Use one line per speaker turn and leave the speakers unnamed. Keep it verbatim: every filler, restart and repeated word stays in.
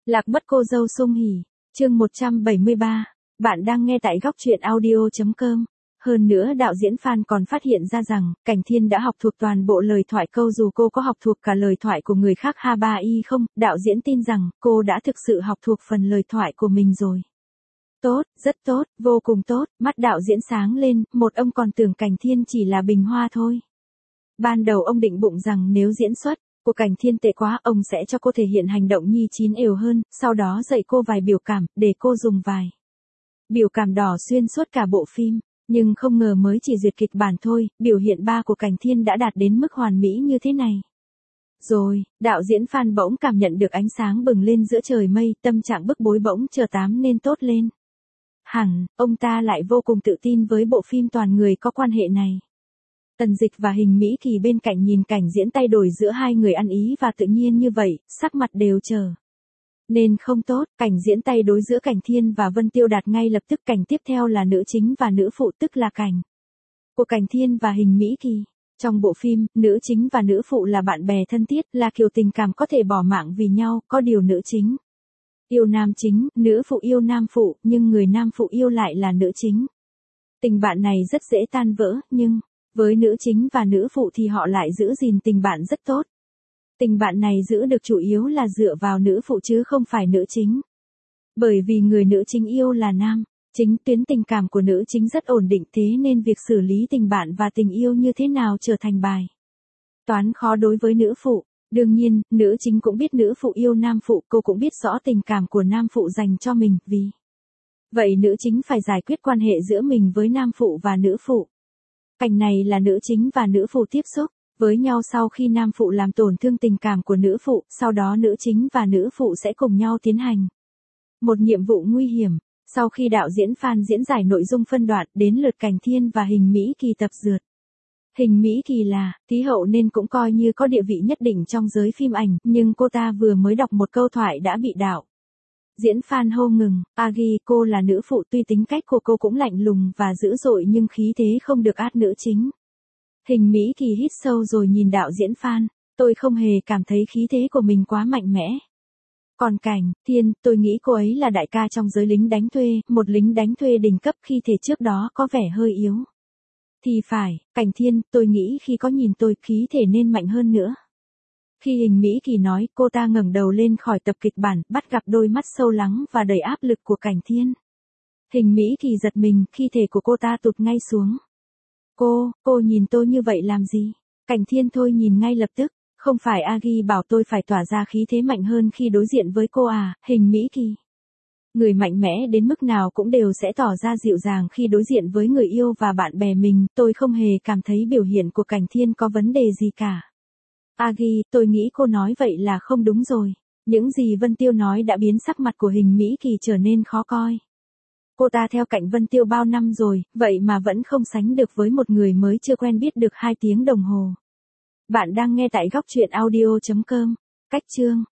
Lạc mất cô dâu Sung Hỉ, chương một trăm bảy mươi ba, bạn đang nghe tại góc truyện audio.com. Hơn nữa đạo diễn Phan còn phát hiện ra rằng, Cảnh Thiên đã học thuộc toàn bộ lời thoại câu dù cô có học thuộc cả lời thoại của người khác ha ba y không, đạo diễn tin rằng cô đã thực sự học thuộc phần lời thoại của mình rồi. Tốt, rất tốt, vô cùng tốt, mắt đạo diễn sáng lên, một ông còn tưởng Cảnh Thiên chỉ là bình hoa thôi. Ban đầu ông định bụng rằng nếu diễn xuất của Cảnh Thiên tệ quá, ông sẽ cho cô thể hiện hành động nhi chín ều hơn, sau đó dạy cô vài biểu cảm, để cô dùng vài biểu cảm đỏ xuyên suốt cả bộ phim. Nhưng không ngờ mới chỉ duyệt kịch bản thôi, biểu hiện ba của Cảnh Thiên đã đạt đến mức hoàn mỹ như thế này. Rồi, đạo diễn Phan bỗng cảm nhận được ánh sáng bừng lên giữa trời mây, tâm trạng bức bối bỗng chờ tám nên tốt lên. Hẳn, ông ta lại vô cùng tự tin với bộ phim toàn người có quan hệ này. Tần Dịch và Hình Mỹ Kỳ bên cạnh nhìn cảnh diễn tay đổi giữa hai người ăn ý và tự nhiên như vậy, sắc mặt đều chờ nên không tốt. Cảnh diễn tay đối giữa Cảnh Thiên và Vân Tiêu Đạt ngay lập tức. Cảnh tiếp theo là nữ chính và nữ phụ, tức là cảnh của Cảnh Thiên và Hình Mỹ Kỳ. Trong bộ phim, nữ chính và nữ phụ là bạn bè thân thiết, là kiểu tình cảm có thể bỏ mạng vì nhau, có điều nữ chính yêu nam chính, nữ phụ yêu nam phụ, nhưng người nam phụ yêu lại là nữ chính. Tình bạn này rất dễ tan vỡ, nhưng với nữ chính và nữ phụ thì họ lại giữ gìn tình bạn rất tốt. Tình bạn này giữ được chủ yếu là dựa vào nữ phụ chứ không phải nữ chính. Bởi vì người nữ chính yêu là nam chính, tuyến tình cảm của nữ chính rất ổn định, thế nên việc xử lý tình bạn và tình yêu như thế nào trở thành bài toán khó đối với nữ phụ. Đương nhiên, nữ chính cũng biết nữ phụ yêu nam phụ, cô cũng biết rõ tình cảm của nam phụ dành cho mình, vì vậy nữ chính phải giải quyết quan hệ giữa mình với nam phụ và nữ phụ. Cảnh này là nữ chính và nữ phụ tiếp xúc với nhau sau khi nam phụ làm tổn thương tình cảm của nữ phụ, sau đó nữ chính và nữ phụ sẽ cùng nhau tiến hành một nhiệm vụ nguy hiểm. Sau khi đạo diễn Phan diễn giải nội dung phân đoạn, đến lượt Cảnh Thiên và Hình Mỹ Kỳ tập dượt. Hình Mỹ Kỳ là Tí hậu nên cũng coi như có địa vị nhất định trong giới phim ảnh, nhưng cô ta vừa mới đọc một câu thoại đã bị đạo diễn Phan hô ngừng. Agi, cô là nữ phụ, tuy tính cách của cô cũng lạnh lùng và dữ dội nhưng khí thế không được át nữ chính. Hình Mỹ Kỳ hít sâu rồi nhìn đạo diễn Phan, tôi không hề cảm thấy khí thế của mình quá mạnh mẽ. Còn Cảnh Thiên, tôi nghĩ cô ấy là đại ca trong giới lính đánh thuê, một lính đánh thuê đỉnh cấp, khi thể trước đó có vẻ hơi yếu. Thì phải, Cảnh Thiên, tôi nghĩ khi có nhìn tôi, khí thể nên mạnh hơn nữa. Khi Hình Mỹ Kỳ nói, cô ta ngẩng đầu lên khỏi tập kịch bản, bắt gặp đôi mắt sâu lắng và đầy áp lực của Cảnh Thiên. Hình Mỹ Kỳ giật mình, khi thể của cô ta tụt ngay xuống. Cô, cô nhìn tôi như vậy làm gì? Cảnh Thiên thôi nhìn ngay lập tức, không phải Agi bảo tôi phải tỏa ra khí thế mạnh hơn khi đối diện với cô à, Hình Mỹ Kỳ. Người mạnh mẽ đến mức nào cũng đều sẽ tỏ ra dịu dàng khi đối diện với người yêu và bạn bè mình, tôi không hề cảm thấy biểu hiện của Cảnh Thiên có vấn đề gì cả. Agi, tôi nghĩ cô nói vậy là không đúng rồi. Những gì Vân Tiêu nói đã biến sắc mặt của Hình Mỹ Kỳ trở nên khó coi. Cô ta theo cạnh Vân Tiêu bao năm rồi, vậy mà vẫn không sánh được với một người mới chưa quen biết được hai tiếng đồng hồ. Bạn đang nghe tại góc truyện audio.com. Cách chương